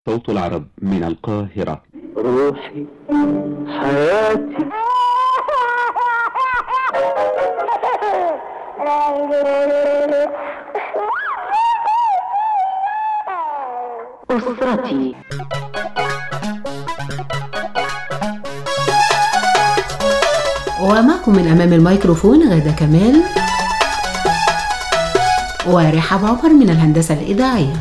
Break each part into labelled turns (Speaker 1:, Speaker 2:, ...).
Speaker 1: صوت العرب من القاهرة.
Speaker 2: روحي حياتي أسرتي.
Speaker 3: ومعكم من أمام الميكروفون غادة كمال ورحاب عمر من الهندسة الإذاعية.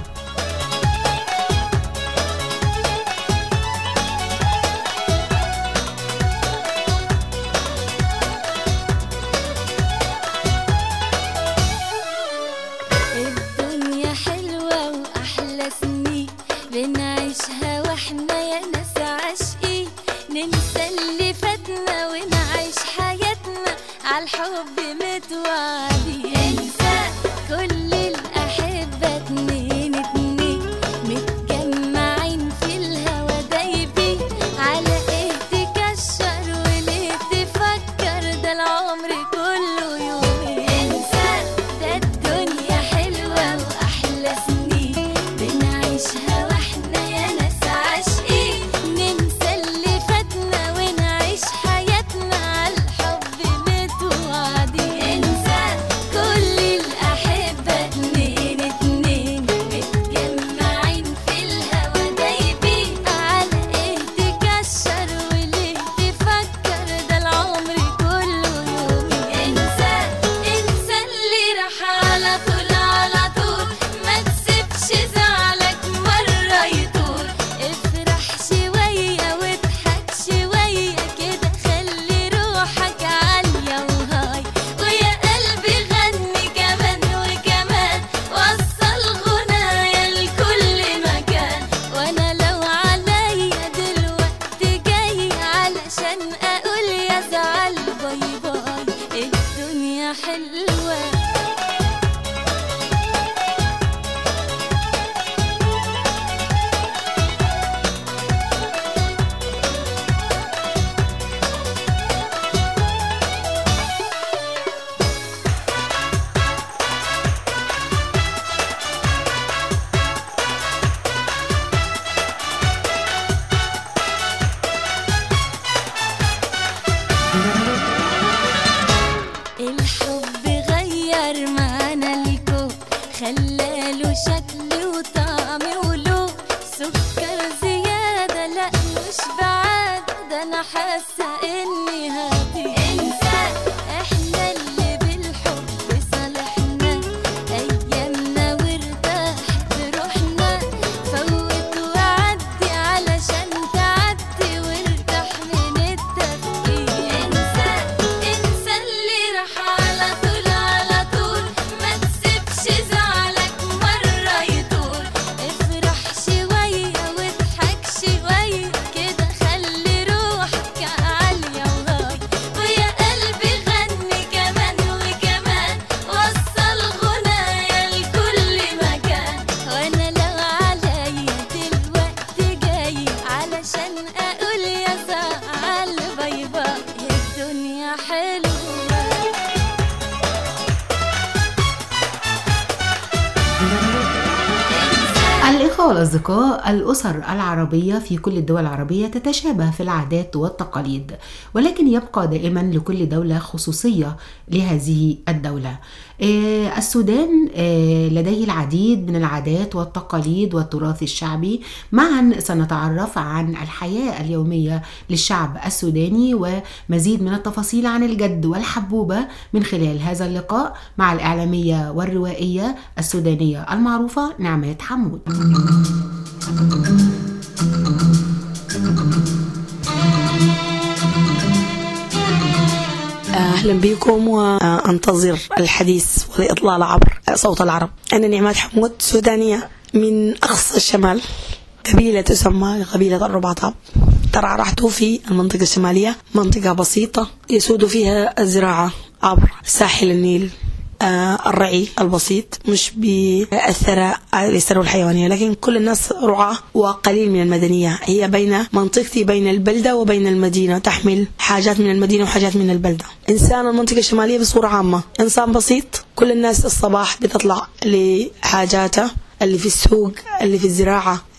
Speaker 4: الدنيا حلوة وأحلى سنين بنعيشها واحنا يا ناس عاشقين، ننسى اللي فاتنا ونعيش حياتنا عالحب متوعدين. انسى كل الأحبة اتنين اتنين متجمعين في الهوا دايبين، على ايه تكشر وليه تفكر، ده العمر كله يومين. انسى ده الدنيا حلوة وأحلى سنين بنعيشها واحنا يا ناس عاشقين، ننسى اللي فاتنا ونعيش حياتنا عالحب متوعدين. انسى كل الأحبة اتنين اتنين متجمعين في الهوا دايبين، على ايه تكشر وليه تفكر، ده العمر كله يومين. انسى اللي راح على طول على طول، ما تسيبش زعلك مرة يطول، افرح شوية واضحك شوية كده، خلي روحك عالية وهاي، ويا قلبي غني كمان وكمان، وصل غنايا لكل مكان. وانا لو عليا دلوقتي جاي علشان اقول يا زعل باي باي، الدنيا حلوة. الحب غير معانا الكون، خلاله شكل وطعم ولون، سكر زيادة لا مش بعادة، ده أنا حاسة إني هطير. انسى إحنا اللي بالحب صالحنا، أيامنا وارتاحت روحنا، فوت وعدي علشان تعدي وارتاح من التفكير. انسى اللي راح على طول على طول، ما تسيبش زعلك مرة يطول، افرح شوية واضحك شوية كده، خلي روحك عالية وهاي، ويا قلبي غني كمان وكمان، وصل غنايا لكل مكان. وانا لو عليا دلوقتي جاي علشان اقول يا زعل باي باي، الدنيا حلوة.
Speaker 3: الإخوة والأصدقاء، الأسر العربية في كل الدول العربية تتشابه في العادات والتقاليد، ولكن يبقى دائما لكل دولة خصوصية لهذه الدولة. السودان لديه العديد من العادات والتقاليد والتراث الشعبي. معا سنتعرف عن الحياة اليومية للشعب السوداني ومزيد من التفاصيل عن الجد والحبوبة من خلال هذا اللقاء مع الإعلامية والروائية السودانية المعروفة نعمات حمود.
Speaker 5: أهلا بكم وأنتظر الحديث والإطلال عبر صوت العرب. أنا نعمات حمود، سودانية من أقصى الشمال، قبيلة تسمى قبيلة الرباطاب. ترعرعت في المنطقة الشمالية، منطقة بسيطة يسود فيها الزراعة عبر ساحل النيل، الرعي البسيط، مش بالثراء الثروة الحيوانية، لكن كل الناس رعاة وقليل من المدنية. هي بين منطقتي بين البلدة وبين المدينة، تحمل حاجات من المدينة وحاجات من البلدة. إنسان المنطقة الشمالية بصورة عامة إنسان بسيط، كل الناس الصباح بتطلع لحاجاته اللي في السوق، اللي في الزراعة،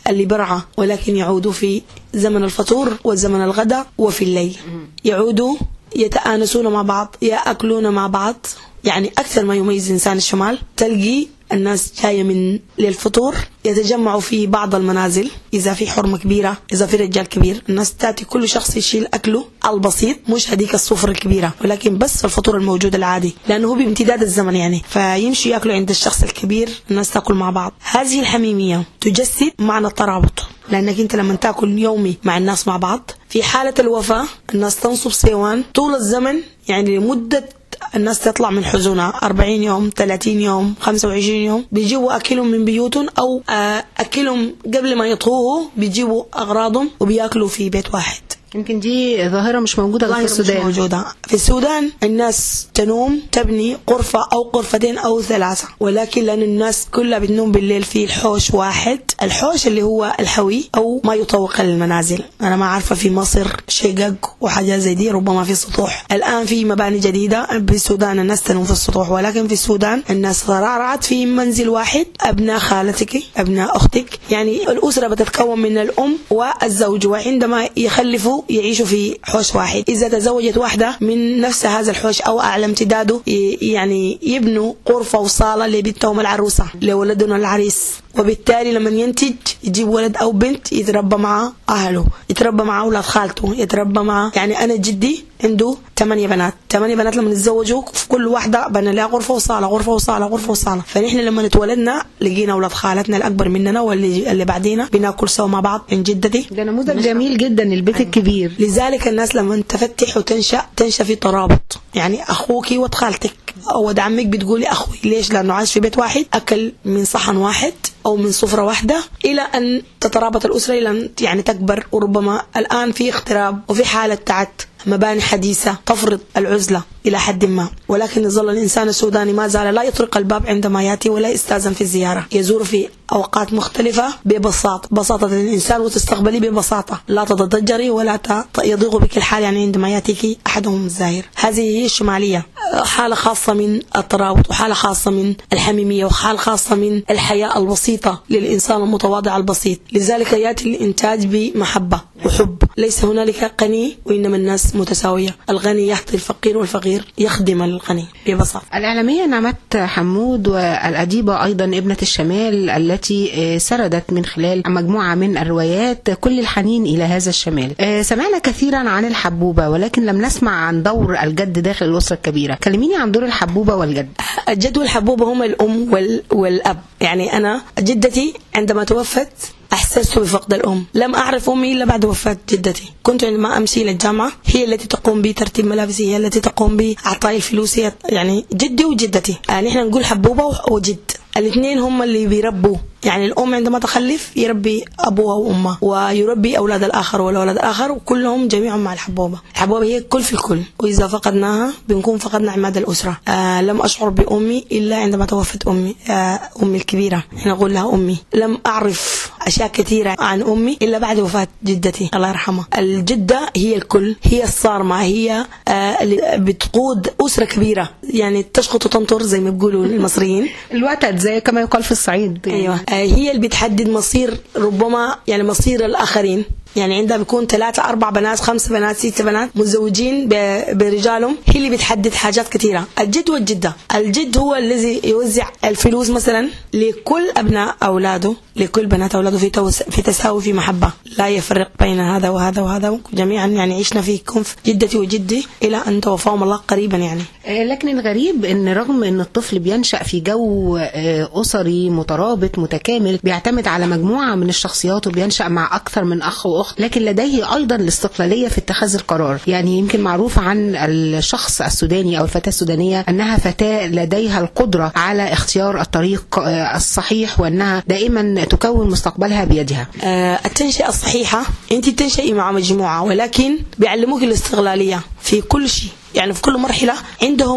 Speaker 5: اللي برعى، ولكن يعودوا في زمن الفطور وزمن الغداء وفي الليل، يعودوا يتآنسون مع بعض، يأكلون مع بعض. يعني أكثر ما يميز إنسان الشمال تلقي الناس جاية من للفطور يتجمعوا في بعض المنازل، إذا في حرمة كبيرة، إذا في رجال كبير، الناس تأتي كل شخص يشيل أكله البسيط، مش هديك السفرة الكبيرة، ولكن بس الفطور الموجود العادي، لأنه هو بامتداد الزمن يعني، فيمشي يأكلوا عند الشخص الكبير، الناس تأكل مع بعض. هذه الحميمية تجسد معنى الترابط، لأنك أنت لما تأكل يومي مع الناس مع بعض، في حالة الوفاة الناس تنصب صيوان طول الزمن، يعني لمدة الناس تطلع من حزنها 40 يوم 30 يوم 25 يوم، بيجيبوا أكلهم من بيوتهم أو أكلهم قبل ما يطهوه، بيجيبوا أغراضهم وبيأكلوا في بيت واحد.
Speaker 3: يمكن دي ظاهرة مش موجودة في السودان.
Speaker 5: مش موجودة في السودان. الناس تنوم تبني غرفة أو غرفتين أو 3، ولكن لأن الناس كلها بتنوم بالليل في الحوش واحد، الحوش اللي هو الحوي أو ما يطوق المنازل. أنا ما عارفة في مصر شقق وحاجات زي دي، ربما في سطوح. الآن في مباني جديدة بالسودان الناس تنوم في السطوح، ولكن في السودان الناس ترعرعت في منزل واحد، أبناء خالتك أبناء أختك، يعني الأسرة بتتكون من الأم والزوج، وعندما يخلفوا يعيشوا في حوش واحد. إذا تزوجت واحدة من نفس هذا الحوش أو أعلى امتداده، يعني يبنوا غرفة وصالة لبنتهم العروسة لولدنا العريس، وبالتالي لما ينتج يجيب ولد أو بنت يتربى مع أهله، يتربى مع أولاد خالته، يتربى مع، يعني أنا جدي عنده 8 بنات، 8 بنات لما نتزوجوا في كل واحدة بنى لها غرفة وصالة غرفة وصالة غرفة وصالة. فنحن لما نتولدنا لقينا أولاد خالتنا الأكبر مننا واللي بعدينا بناكل سوا مع بعض. من جدتي
Speaker 3: ده نموذج جميل جدا البيت الكبير.
Speaker 5: لذلك الناس لما تفتح وتنشأ في ترابط، يعني أخوك ود خالتك أو ود عمك بتقولي أخوي، ليش؟ لأنه عايش في بيت واحد، أكل من صحن واحد أو من سفرة واحدة، إلى أن تترابط الأسرة، إلى أن يعني تكبر. وربما الآن في اغتراب وفي حالة تعت، مباني حديثة تفرض العزلة إلى حد ما، ولكن يظل الإنسان السوداني ما زال لا يطرق الباب عندما يأتي ولا يستأذن في الزيارة، يزور في أوقات مختلفة ببساطة الإنسان، وتستقبلي ببساطة، لا تتضجري ولا يضيق بك الحال يعني عندما يأتيك أحدهم الزائر. هذه هي الشمالية، حالة خاصة من الترابط، وحالة خاصة من الحميمية، وحالة خاصة من الحياة البسيطة للإنسان المتواضع البسيط. لذلك يأتي الإنتاج بمحبة وحب، ليس هنالك غني وإنما الناس متساوية، الغني يحظي الفقير والفقير يخدم الغني ببساطة.
Speaker 3: الإعلامية نعمت حمود والأديبة أيضا ابنة الشمال التي سردت من خلال مجموعة من الروايات كل الحنين إلى هذا الشمال. سمعنا كثيرا عن الحبوبة، ولكن لم نسمع عن دور الجد داخل الأسرة الكبيرة. كلميني عن دور الحبوبة والجد.
Speaker 5: الجد والحبوبة هم الأم والأب. يعني أنا جدتي عندما توفت أحسست بفقد الأم، لم أعرف أمي إلا بعد وفاة جدتي. كنت عندما أمشي للجامعة هي التي تقوم بترتيب ملابسي، هي التي تقوم بإعطاء الفلوس، يعني جدي وجدتي. نحن نقول حبوبة وجد، الاثنين هم اللي بيربوا. يعني الأم عندما تخلف يربي أبوها وأمها، ويربي أولاد الآخر والأولاد الآخر، وكلهم جميعهم مع الحبوبة. الحبوبة هي كل في الكل، وإذا فقدناها بنكون فقدنا عماد الأسرة. لم أشعر بأمي إلا عندما توفت أمي، أمي الكبيرة، نقول لها أمي. لم أعرف أشياء كثيرة عن أمي إلا بعد وفاة جدتي الله يرحمها. الجدة هي الكل، هي الصارمة، هي اللي بتقود أسرة كبيرة، يعني تشخط وتنطر زي ما بيقولوا المصريين،
Speaker 3: الوتد زي كما يقال في الصعيد.
Speaker 5: أيوة، هي اللي بتحدد مصير، ربما يعني مصير الآخرين. يعني عندها بيكون 3 4 بنات 5 بنات 6 بنات متزوجين برجالهم، هي اللي بتحدد حاجات كثيرة. الجد والجدة، الجد هو الذي يوزع الفلوس مثلا لكل أبناء أولاده، لكل بنات أولاده في تساوي، في محبة، لا يفرق بين هذا وهذا وهذا، جميعا يعني عشنا في كنف جدتي وجدي إلى أن توفاهم الله قريبا يعني.
Speaker 3: لكن الغريب أن رغم أن الطفل بينشأ في جو أسري مترابط متكامل، بيعتمد على مجموعة من الشخصيات وبينشأ مع أكثر من أخ وأخت، لكن لديه أيضا الاستقلالية في اتخاذ القرار. يعني يمكن معروف عن الشخص السوداني أو الفتاة السودانية أنها فتاة لديها القدرة على اختيار الطريق الصحيح، وأنها دائما تكون مستقبلها بيدها.
Speaker 5: التنشئة الصحيحة أنت تنشئي مع مجموعة، ولكن بيعلموك الاستقلالية في كل شيء. يعني في كل مرحلة عندهم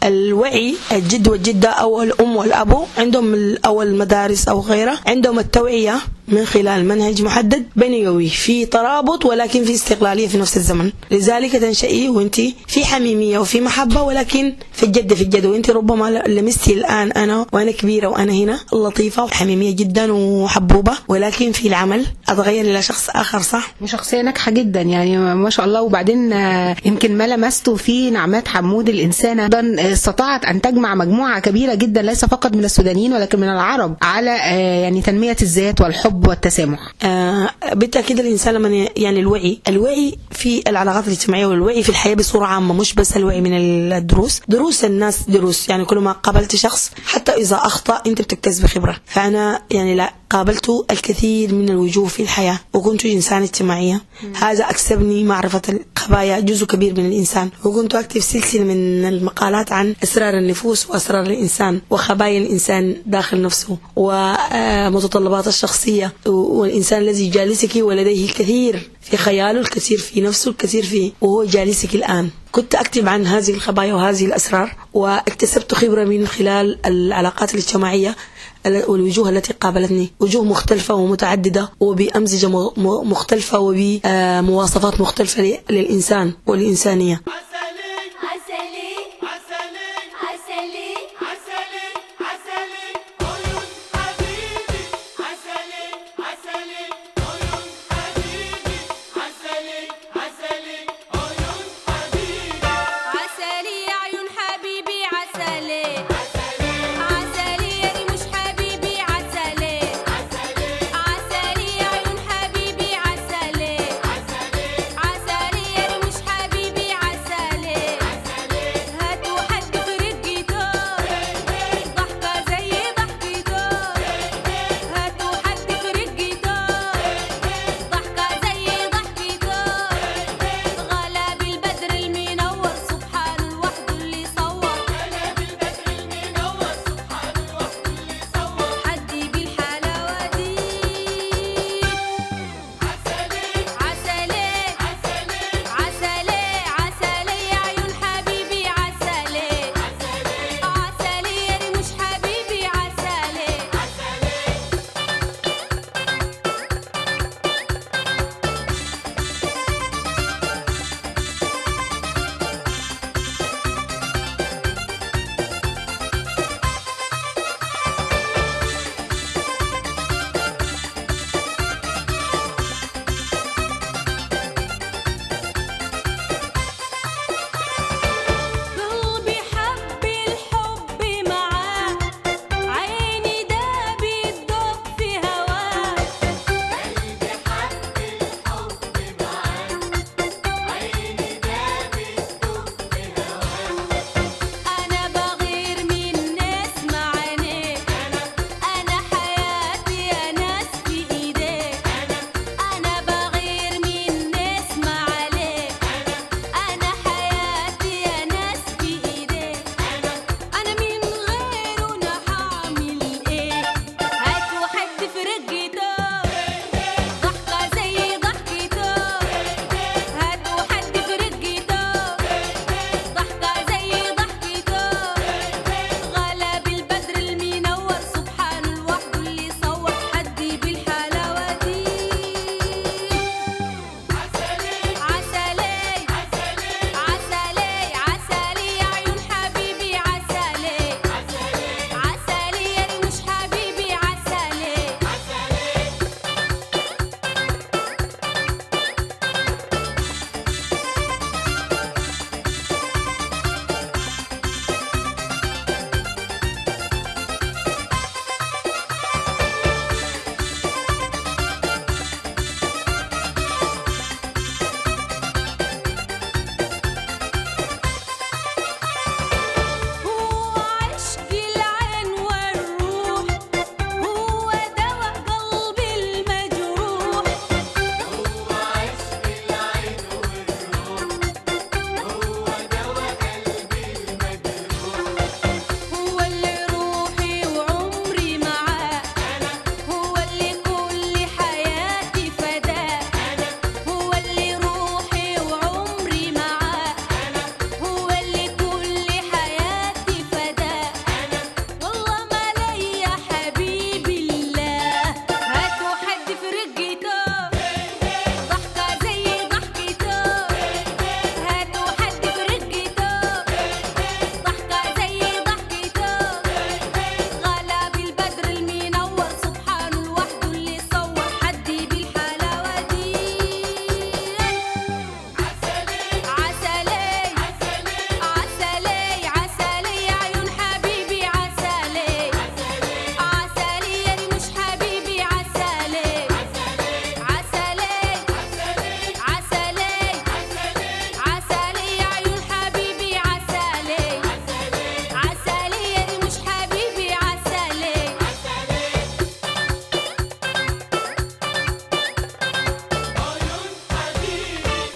Speaker 5: الوعي الجد والجدة أو الأم والأبو عندهم أو المدارس أو غيرها عندهم التوعية من خلال منهج محدد بيني في ترابط ولكن في استقلالية في نفس الزمن. لذلك تنشئي وانت في حميمية وفي محبة ولكن في الجد وانت ربما لمستي الآن أنا وأنا كبيرة وأنا هنا لطيفة وحميمية جدا وحبوبة، ولكن في العمل أتغير إلى شخص آخر. صح،
Speaker 3: وشخصية ناجحة جدا يعني ما شاء الله. وبعدين يمكن ما لمسته في نعمات حمود الإنسانة أيضا استطاعت أن تجمع مجموعة كبيرة جدا ليس فقط من السودانيين ولكن من العرب على يعني تنمية الذات والحب والتسامح.
Speaker 5: بالتأكيد الإنسان لما يعني الوعي في العلاقات الاجتماعية والوعي في الحياة بصورة عامة، مش بس الوعي من دروس الناس يعني كل ما قابلت شخص حتى إذا أخطأ أنت بتكتسب خبرة. فأنا يعني لا قابلت الكثير من الوجوه في الحياة وكنت إنسان اجتماعية. هذا أكسبني معرفة الخبايا جزء كبير من الإنسان، وكنت أكتب سلسلة من المقالات عن أسرار النفوس وأسرار الإنسان وخبايا الإنسان داخل نفسه ومتطلبات الشخصية، والإنسان الذي جالسك ولديه الكثير في خياله، الكثير في نفسه، الكثير فيه وهو جالسك الآن. كنت أكتب عن هذه الخبايا وهذه الأسرار، واكتسبت خبرة من خلال العلاقات الاجتماعية والوجوه التي قابلتني، وجوه مختلفة ومتعددة وبأمزجة مختلفة وبمواصفات مختلفة للإنسان والإنسانية.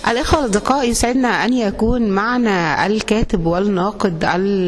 Speaker 3: الإخوة الأصدقاء، يسعدنا أن يكون معنا الكاتب والناقد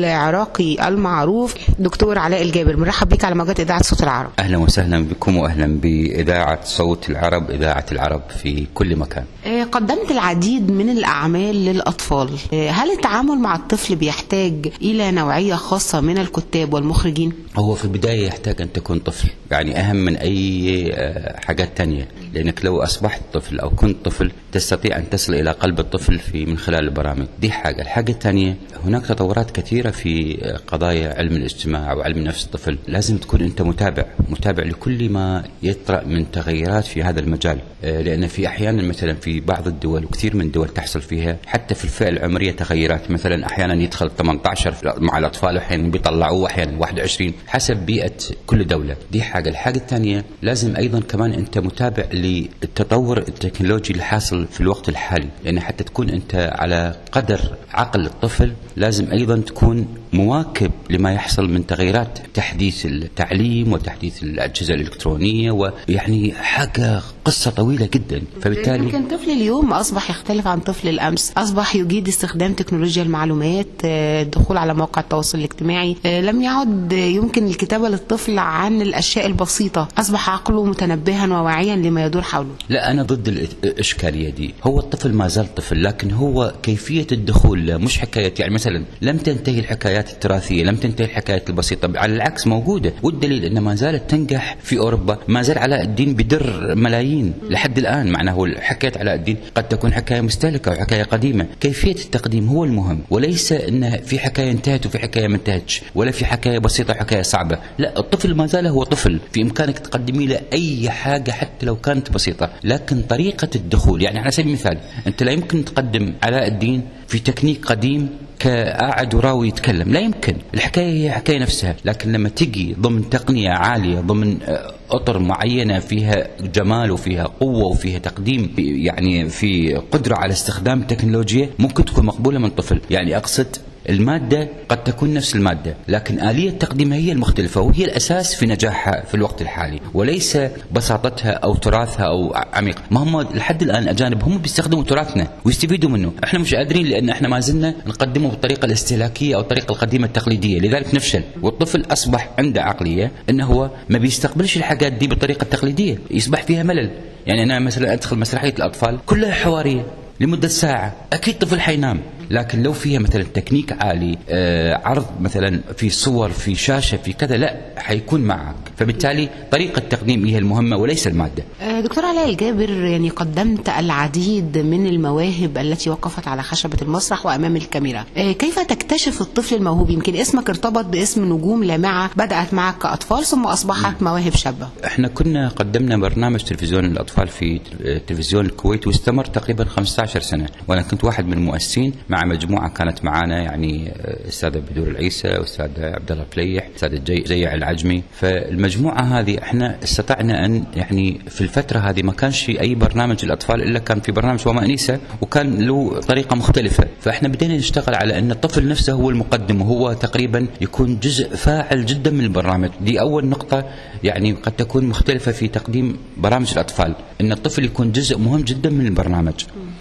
Speaker 3: العراقي المعروف دكتور علاء الجابر. مرحب بك على موجات إذاعة صوت العرب.
Speaker 6: أهلا وسهلا بكم وأهلا بإذاعة صوت العرب، إذاعة العرب في كل مكان.
Speaker 3: قدمت العديد من الأعمال للأطفال، هل التعامل مع الطفل بيحتاج إلى نوعية خاصة من الكتاب والمخرجين؟
Speaker 6: هو في البداية يحتاج أن تكون طفل، يعني أهم من أي حاجات تانية، لأنك لو أصبحت طفل أو كنت طفل تستطيع أن تصل إلى قلب الطفل من خلال البرامج دي. حاجة. الحاجة الثانية، هناك تطورات كثيرة في قضايا علم الاجتماع وعلم نفس الطفل، لازم تكون أنت متابع لكل ما يطرأ من تغيرات في هذا المجال، لأن في أحيانا مثلا في بعض الدول وكثير من الدول تحصل فيها حتى في الفئة العمرية تغيرات، مثلا أحيانا يدخل 18 مع الأطفال وأحيانا بيطلعوه أحيانا 21 حسب بيئة كل دولة. دي حاجة. الحاجة الثانية، لازم أيضا كمان أنت متابع للتطور التكنولوجي اللي حاصل في الوقت الحالي، لأن حتى تكون أنت على قدر عقل الطفل لازم أيضا تكون مواكب لما يحصل من تغييرات تحديث التعليم وتحديث الأجهزة الإلكترونية، ويعني حاجة قصة طويلة جدا. فبالتالي
Speaker 3: يمكن طفل اليوم أصبح يختلف عن طفل الأمس، أصبح يجيد استخدام تكنولوجيا المعلومات، الدخول على مواقع التواصل الاجتماعي، لم يعد يمكن الكتابة للطفل عن الأشياء البسيطة، أصبح عقله متنبها وواعيا لما يدور حوله.
Speaker 6: لا، أنا ضد الإشكالية دي. هو الطفل ما زال طفل، لكن هو كيفية الدخول مش حكاية، يعني مثلا لم تنتهي الحكايات التراثية، لم تنتهي الحكايات البسيطة، على العكس موجودة، والدليل أن ما زالت تنجح في أوروبا. ما زال علاء الدين بدر ملايين لحد الآن، معناه حكاية علاء الدين قد تكون حكاية مستهلكة وحكاية قديمة. كيفية التقديم هو المهم، وليس أن في حكاية انتهت وفي حكاية ما انتهتش، ولا في حكاية بسيطة وحكاية صعبة. لا، الطفل ما زال هو طفل، في إمكانك تقدمي له أي حاجة حتى لو كانت بسيطة، لكن طريقة الدخول، يعني على سبيل المثال أنت لا يمكن تقدم علاء الدين في تكنيك قديم كقاعد وراوي يتكلم، لا يمكن. الحكاية هي حكاية نفسها، لكن لما تجي ضمن تقنية عالية، ضمن أطر معينة فيها جمال وفيها قوة وفيها تقديم، يعني في قدرة على استخدام التكنولوجيا، ممكن تكون مقبولة من طفل. يعني أقصد المادة قد تكون نفس المادة، لكن آلية تقديمها هي المختلفة، وهي الأساس في نجاحها في الوقت الحالي، وليس بساطتها أو تراثها أو عميق. ما هم لحد الآن أجانب هم بيستخدموا تراثنا ويستفيدوا منه، احنا مش قادرين لأن احنا ما زلنا نقدمه بالطريقة الاستهلاكية أو الطريقة القديمة التقليدية، لذلك نفشل. والطفل أصبح عنده عقلية أنه هو ما بيستقبلش الحاجات دي بالطريقة التقليدية، يصبح فيها ملل. يعني أنا مثلا أدخل مسرحية الأطفال كلها حوارية لمدة ساعة، أكيد طفل حينام. لكن لو فيها مثلا تكنيك عالي، عرض مثلا في صور في شاشة في كذا، لا حيكون معك. فبالتالي طريقة التقديم هي المهمة وليس المادة.
Speaker 3: دكتور علاء الجابر، يعني قدمت العديد من المواهب التي وقفت على خشبة المسرح وأمام الكاميرا، كيف تكتشف الطفل الموهوب؟ يمكن اسمك ارتبط باسم نجوم لامعة بدأت معك كأطفال ثم أصبحت مواهب شابة.
Speaker 6: احنا كنا قدمنا برنامج تلفزيون للأطفال في تلفزيون الكويت واستمر تقريبا 15 سنة، وأنا كنت واحد من المؤسسين مع مجموعة كانت معانا، يعني أستاذة بدور العيسى، أستاذ عبد الله فليح، أستاذ جيع العجمي. فالمجموعة هذه احنا استطعنا أن يعني في الفترة هذه ما كانش أي برنامج للأطفال إلا كان في برنامج وما أنيسة، وكان له طريقة مختلفة. فاحنا بدينا نشتغل على أن الطفل نفسه هو المقدم، وهو تقريبا يكون جزء فاعل جدا من البرنامج. دي أول نقطة يعني قد تكون مختلفة في تقديم برامج الأطفال، أن الطفل يكون جزء مهم جدا من البرنامج.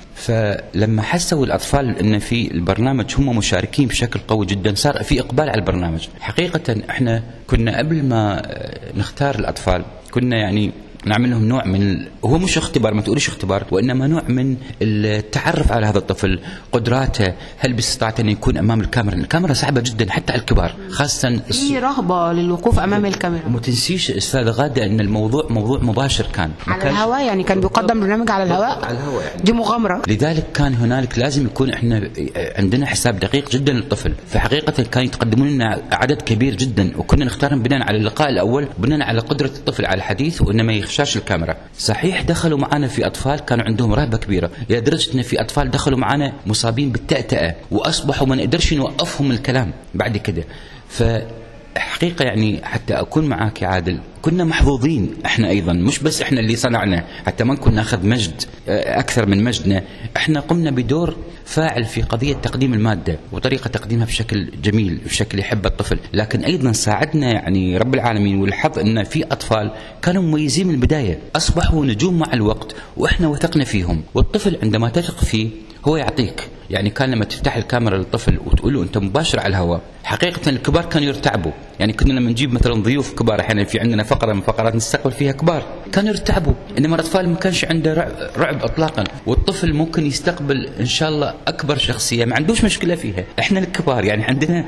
Speaker 6: فلما حسوا الأطفال أن في البرنامج هم مشاركين بشكل قوي جدا، صار في إقبال على البرنامج. حقيقة احنا كنا قبل ما نختار الأطفال كنا يعني نعمل لهم نوع من هو مش اختبار، ما تقوليش اختبار، وإنما نوع من التعرف على هذا الطفل، قدراته، هل باستطاعته أن يكون أمام الكاميرا. الكاميرا صعبة جدا حتى على الكبار، خاصة
Speaker 3: في رهبة للوقوف أمام الكاميرا.
Speaker 6: وما تنسيش أستاذ غادة أن الموضوع موضوع مباشر، كان
Speaker 3: على الهواء، يعني كان بيقدم برنامج على الهواء،
Speaker 6: يعني.
Speaker 3: دي مغامرة.
Speaker 6: لذلك كان هنالك لازم يكون احنا عندنا حساب دقيق جدا للطفل. فحقيقة كان يتقدمون لنا عدد كبير جدا، وكنا نختارهم بناء على اللقاء الأول، بناء على قدرة الطفل على الحديث وإنه ما يخشاش الكاميرا. صحيح دخلوا معنا في أطفال كانوا عندهم رهبة كبيرة، لدرجة أن في أطفال دخلوا معنا مصابين بالتأتأة، وأصبحوا ما نقدرش نوقفهم الكلام بعد كده. حقيقة يعني حتى أكون معاك يا عادل، كنا محظوظين احنا ايضا، مش بس احنا اللي صنعنا، حتى ما كنا ناخذ مجد اكثر من مجدنا، احنا قمنا بدور فاعل في قضية تقديم المادة وطريقة تقديمها بشكل جميل، بشكل يحب الطفل، لكن ايضا ساعدنا يعني رب العالمين والحظ ان في اطفال كانوا مميزين من البداية، اصبحوا نجوم مع الوقت واحنا وثقنا فيهم، والطفل عندما تثق فيه هو يعطيك. يعني كان لما تفتح الكاميرا للطفل وتقول له انت مباشر على الهواء، حقيقة الكبار كانوا يرتعبوا، يعني كنا لما نجيب مثلا ضيوف كبار، احيانا في عندنا فقرة من فقرات نستقبل فيها كبار، كانوا يرتعبوا، انما الاطفال ما كانش عنده رعب اطلاقا، والطفل ممكن يستقبل ان شاء الله اكبر شخصية ما عندوش مشكلة فيها. احنا الكبار يعني عندنا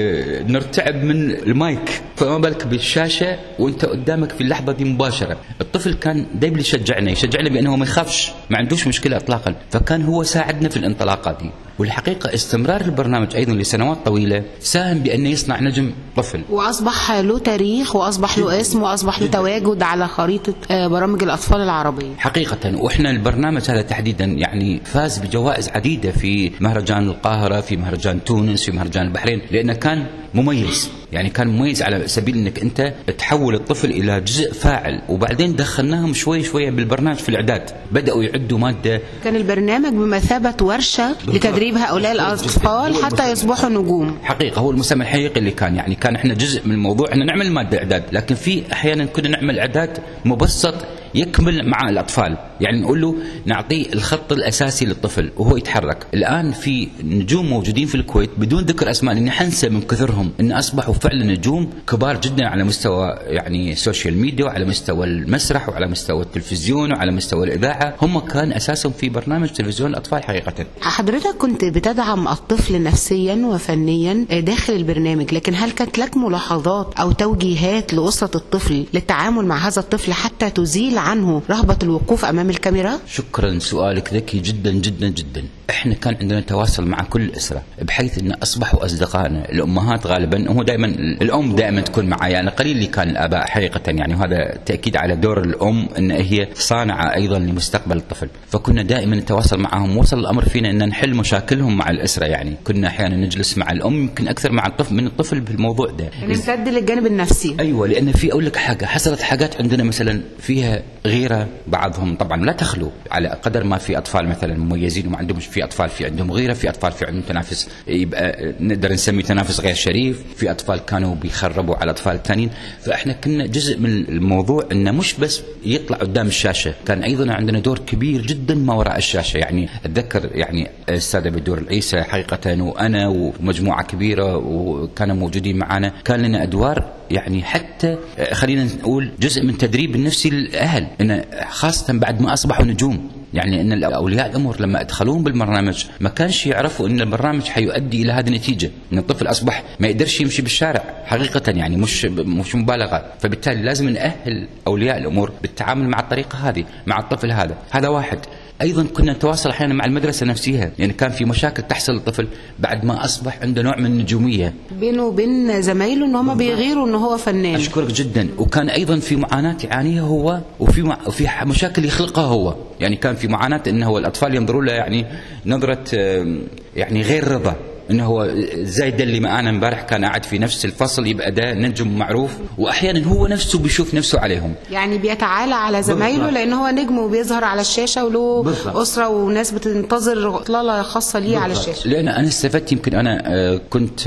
Speaker 6: نرتعب من المايك، فما بالك بالشاشة وانت قدامك في اللحظة دي مباشرة. الطفل كان دايما يشجعنا بانه ما يخافش، ما عندوش مشكلة اطلاقا، فكان هو ساعدنا في الانطلاقات دي. والحقيقة استمرار البرنامج أيضا لسنوات طويلة ساهم بأنه يصنع نجم طفل،
Speaker 3: وأصبح له تاريخ وأصبح له اسم وأصبح له تواجد على خريطة برامج الأطفال العربية حقيقة.
Speaker 6: وإحنا البرنامج هذا تحديدا يعني فاز بجوائز عديدة في مهرجان القاهرة، في مهرجان تونس، في مهرجان البحرين، لأنه كان مميز، يعني كان مميز على سبيل أنك أنت تحول الطفل إلى جزء فاعل. وبعدين دخلناهم شوي شوي بالبرنامج في الإعداد، بدأوا يعدوا مادة، كان
Speaker 3: البرنامج بمثابة ورشة لتدريب هؤلاء الأطفال حتى يصبحوا نجوم.
Speaker 6: حقيقة هو المسمى الحقيقي اللي كان، يعني كان احنا جزء من الموضوع، احنا نعمل مادة إعداد، لكن في أحيانا كنا نعمل إعداد مبسط يكمل مع الأطفال، يعني نقول له نعطيه الخط الأساسي للطفل وهو يتحرك. الآن في نجوم موجودين في الكويت بدون ذكر أسماء لأن حنسى من كثرهم إن أصبحوا فعلا نجوم كبار جدا على مستوى يعني السوشيال ميديا وعلى مستوى المسرح وعلى مستوى التلفزيون وعلى مستوى الإذاعة، هم كان أساسهم في برنامج تلفزيون الأطفال حقيقة.
Speaker 3: حضرتك كنت بتدعم الطفل نفسيا وفنيا داخل البرنامج، لكن هل كانت لك ملاحظات أو توجيهات لأسرة الطفل للتعامل مع هذا الطفل حتى تزيل عنه رغبة الوقوف أمام الكاميرا؟
Speaker 6: شكرا، سؤالك ذكي جدا جدا جدا. احنا كان عندنا تواصل مع كل الأسرة بحيث ان اصبحوا اصدقائنا. الامهات غالبا، هو دائما الام دائما تكون معي، يعني قليل اللي كان الاباء حقيقة، يعني وهذا تأكيد على دور الام ان هي صانعة ايضا لمستقبل الطفل، فكنا دائما نتواصل معهم. وصل الامر فينا ان نحل مشاكلهم مع الأسرة، يعني كنا احيانا نجلس مع الام يمكن اكثر مع الطفل من الطفل بالموضوع ده،
Speaker 3: نمتد للجانب النفسي.
Speaker 6: ايوه، لان في اقول لك حاجة، حصلت حاجات عندنا مثلا فيها غيرة، بعضهم طبعا لا تخلو، على قدر ما في اطفال مثلا مميزين وما عندهم، في اطفال في عندهم غيرة، في اطفال في عندهم تنافس يبقى نقدر نسميه تنافس غير شريف، في اطفال كانوا بيخربوا على اطفال ثانيين. فاحنا كنا جزء من الموضوع انه مش بس يطلع قدام الشاشة، كان ايضا عندنا دور كبير جدا ما وراء الشاشة. يعني اتذكر يعني السادة بدور العيسى حقيقة وانا ومجموعة كبيرة وكانوا موجودين معنا، كان لنا ادوار يعني حتى خلينا نقول جزء من تدريب النفسي للأهل، إن خاصة بعد ما أصبحوا نجوم. يعني إن أولياء الأمور لما أدخلون بالبرنامج ما كانش يعرفوا إن البرنامج حيؤدي إلى هذه النتيجة، إن الطفل أصبح ما يقدرش يمشي بالشارع حقيقة، يعني مش مبالغة. فبالتالي لازم نأهل أولياء الأمور بالتعامل مع الطريقة هذه مع الطفل هذا واحد. أيضا كنا نتواصل أحيانا مع المدرسة نفسها، يعني كان في مشاكل تحصل للطفل بعد ما أصبح عنده نوع من النجومية
Speaker 3: بينه وبين زمايله إن هم بيغيروا إن هو فنان.
Speaker 6: أشكرك جدا. وكان أيضا في معاناة يعانيها هو، وفي مشاكل يخلقها هو، يعني كان في معاناة إنه هو الأطفال ينظروا له يعني نظرة يعني غير رضا، انه هو زي ده اللي معانا امبارح كان قاعد في نفس الفصل يبقى ده نجم معروف، واحيانا هو نفسه بيشوف نفسه عليهم،
Speaker 3: يعني بيتعالى على زمايله لان هو نجم وبيظهر على الشاشه وله اسره وناس بتنتظر اطلاله خاصه ليه على الشاشه.
Speaker 6: لان انا استفدت، يمكن انا كنت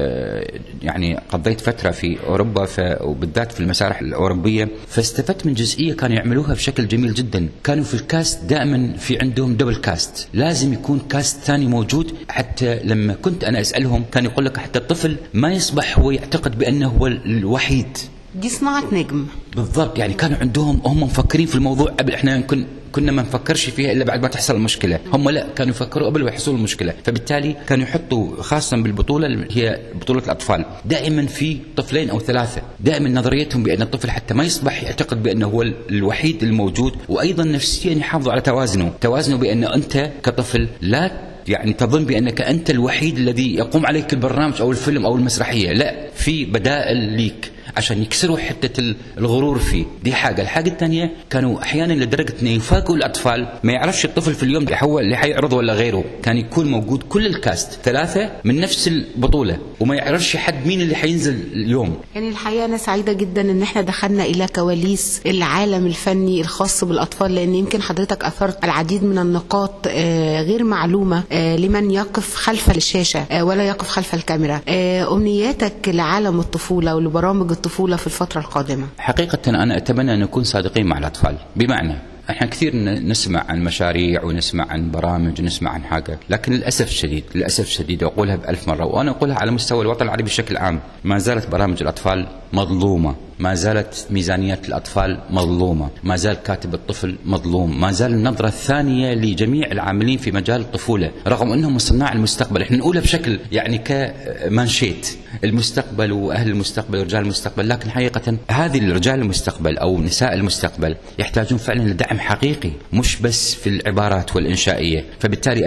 Speaker 6: يعني قضيت فتره في اوروبا وبالذات في المسارح الاوروبيه، فاستفدت من جزئيه كانوا يعملوها بشكل جميل جدا. كانوا في الكاست دائما في عندهم دبل كاست، لازم يكون كاست ثاني موجود. حتى لما كنت أنا أسألهم كان يقول لك حتى الطفل ما يصبح هو يعتقد بأنه هو الوحيد.
Speaker 3: دي صناعة نجم
Speaker 6: بالضبط. يعني كانوا عندهم هم مفكرين في الموضوع قبل، احنا كنا ما نفكرش فيها إلا بعد ما تحصل المشكلة، هم لا كانوا يفكروا قبل ما يحصل المشكلة. فبالتالي كانوا يحطوا خاصة بالبطولة اللي هي بطولة الأطفال دائما في طفلين أو ثلاثة، دائما نظريتهم بأن الطفل حتى ما يصبح يعتقد بأنه هو الوحيد الموجود، وأيضا نفسيا يحافظوا على توازنه بأن أنت كطفل لا يعني تظن بأنك أنت الوحيد الذي يقوم عليك البرنامج أو الفيلم أو المسرحية، لا، في بدائل ليك. عشان يكسروا حتة الغرور فيه. دي حاجة. الحاجة الثانية كانوا أحيانا لدرجة أن يفاجئوا الأطفال، ما يعرفش الطفل في اليوم اللي حيعرض ولا غيره، كان يكون موجود كل الكاست 3 من نفس البطولة وما يعرفش حد مين اللي حينزل اليوم.
Speaker 3: يعني الحقيقة أنا سعيدة جدا أن احنا دخلنا إلى كواليس العالم الفني الخاص بالأطفال، لأن يمكن حضرتك أثرت العديد من النقاط غير معلومة لمن يقف خلف الشاشة ولا يقف خلف الكاميرا. أمنياتك لعالم الطفولة ولبرامج الطفولة في الفترة القادمة؟
Speaker 6: حقيقة أنا أتمنى أن نكون صادقين مع الأطفال، بمعنى احنا كثير نسمع عن مشاريع ونسمع عن برامج ونسمع عن حاجة، لكن للأسف الشديد وأقولها ب1000 مرة وأنا أقولها على مستوى الوطن العربي بشكل عام، ما زالت برامج الأطفال مظلومة، ما زالت ميزانيات الأطفال مظلومة، ما زال كاتب الطفل مظلوم، ما زال النظرة الثانية لجميع العاملين في مجال الطفولة رغم أنهم صناع المستقبل. احنا نقولها بشكل يعني كمانشيت، المستقبل وأهل المستقبل ورجال المستقبل، لكن حقيقة هذه الرجال المستقبل أو نساء المستقبل يحتاجون فعلا لدعم حقيقي، مش بس في العبارات والإنشائية. فبالتالي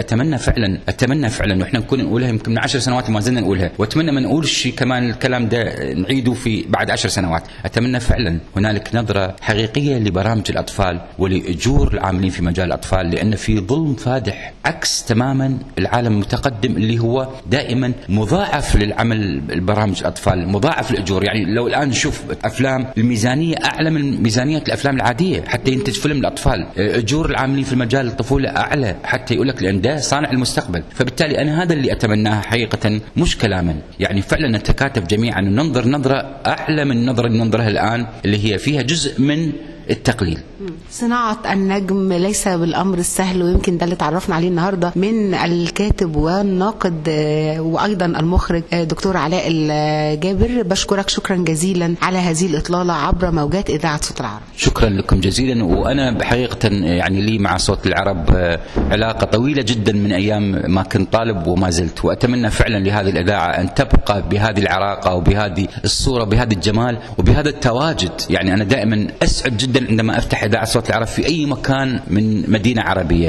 Speaker 6: أتمنى فعلا وإحنا نكون نقولها يمكن من 10 سنوات ما زلنا نقولها، وأتمنى ما نقولش كمان الكلام ده نعيده في بعد 10 سنوات. أتمنى فعلا هنالك نظرة حقيقية لبرامج الأطفال ولأجور العاملين في مجال الأطفال، لأن في ظلم فادح عكس تماما العالم المتقدم اللي هو دائما مضاعف للعمل البرامج الأطفال، مضاعف الأجور. يعني لو الآن نشوف أفلام الميزانية أعلى من ميزانية الأفلام العادية حتى ينتج فيلم الأطفال، أجور العاملين في مجال الطفولة أعلى حتى يقول لك لأن ده صانع المستقبل. فبالتالي أنا هذا اللي أتمناه حقيقة مش كلاما، يعني فعلا نتكاتف جميعا وننظر نظرة أعلى من النظرة اللي ننظرها الآن اللي هي فيها جزء من التقليل.
Speaker 3: صناعة النجم ليس بالأمر السهل، ويمكن ده اللي تعرفنا عليه النهاردة من الكاتب والناقد وأيضا المخرج دكتور علاء الجابر. بشكرك شكرا جزيلا على هذه الإطلالة عبر موجات إذاعة صوت العرب.
Speaker 6: شكرا لكم جزيلا. وأنا بحقيقة يعني لي مع صوت العرب علاقة طويلة جدا من أيام ما كنت طالب وما زلت، وأتمنى فعلا لهذه الإذاعة أن تبقى بهذه العراقة وبهذه الصورة بهذا الجمال وبهذا التواجد. يعني أنا دائما أسعد جدا عندما أفتح إذاعة صوت العرب في أي مكان من مدينة عربية.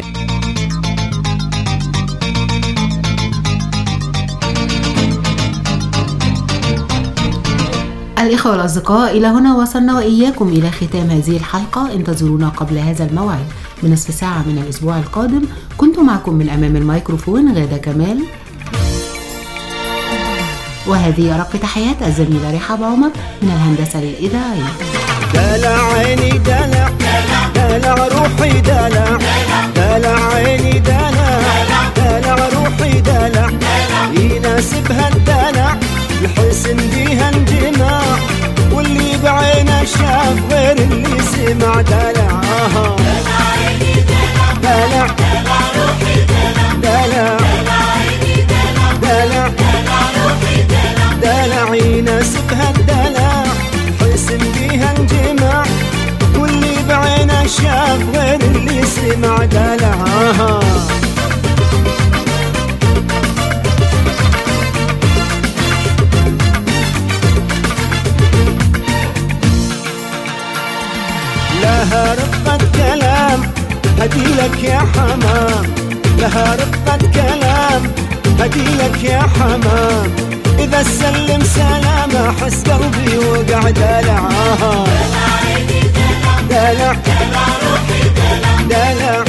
Speaker 3: الإخوة والأصدقاء، إلى هنا وصلنا وإياكم إلى ختام هذه الحلقة. انتظرونا قبل هذا الموعد بنصف ساعة من الأسبوع القادم. كنت معكم من أمام الميكروفون غادة كمال، وهذه أرق تحيات الزميلة رحاب عمر من الهندسة الإذاعية.
Speaker 7: دلع عيني دلع دلع روحي دلع دلع عيني دلع دلع روحي دلع يناسبها الدلع الحسن بيها انجماع واللي بعينه شاف غير اللي سمع دلع دلع عيني دلع دلع روحي دلع دلع عيني دلع دلع روحي دلع يناسبها الدلع الحسن بيها انجماع واللي بعينه شاف غير اللي سمع دلع لها رقة كلام هديلك يا حمام، لها رقة كلام هديلك يا حمام، إذا سلم سلام أحس قلبي وقع دلع دلع عيني دلع دلع روحي دلع